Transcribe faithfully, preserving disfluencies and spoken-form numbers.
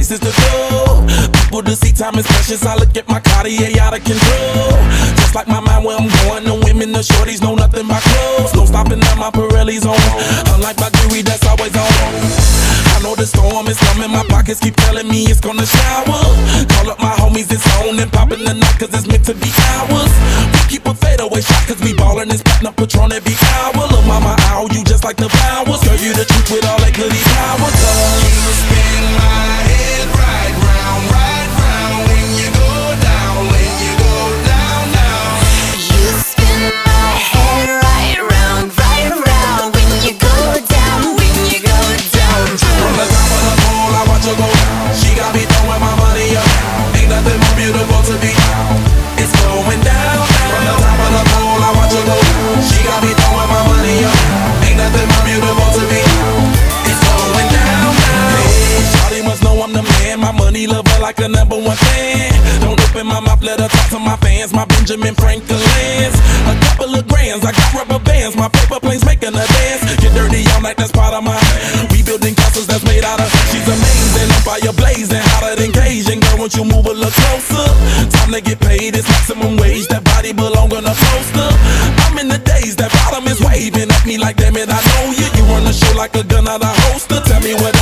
places to go. People to see, time is precious. I look at my Cartier out of control. Just like my mind where I'm going. The women, the shorties know nothing but clothes. No stopping at my Pirelli's on. Unlike my jewelry that's always on. I know the storm is coming. My pockets keep telling me it's gonna shower. Call up my homies, it's on and popping the night cause it's meant to be ours. We keep a fadeaway shot cause we ballin' this platinum Patron every hour. Look mama, ow, you just like the flowers. Girl, you the truth with all that goody power. Cause you spin my head right round, right round. When you go down, when you go down, down. You spin my head right round, right round. When you go down, when you go down. From the top of the pole, I watch her go down. She got me throwing my money up. Ain't nothing more beautiful to be. It's going down, down. From the top of the pole, I watch her go down. She got me throwing my money up. Ain't nothing more beautiful to be. It's going down, down. Hey, shawty must know I'm the man. My money lover like a number one fan. Don't open my mouth, let her talk to my fans. My Benjamin Franklin's. A couple of grands, I got rubber bands. My paper planes making a dance. Get dirty all night, that's part of my. We building castles that's made out of. She's amazing, on fire blazing, hotter than Cajun. Girl, won't you move a little closer? Time to get paid, it's maximum wage. That body belong on a poster. I'm in the days, that bottom is waving at me like, damn it, I know you. You run the show like a gun out of holster. Tell me what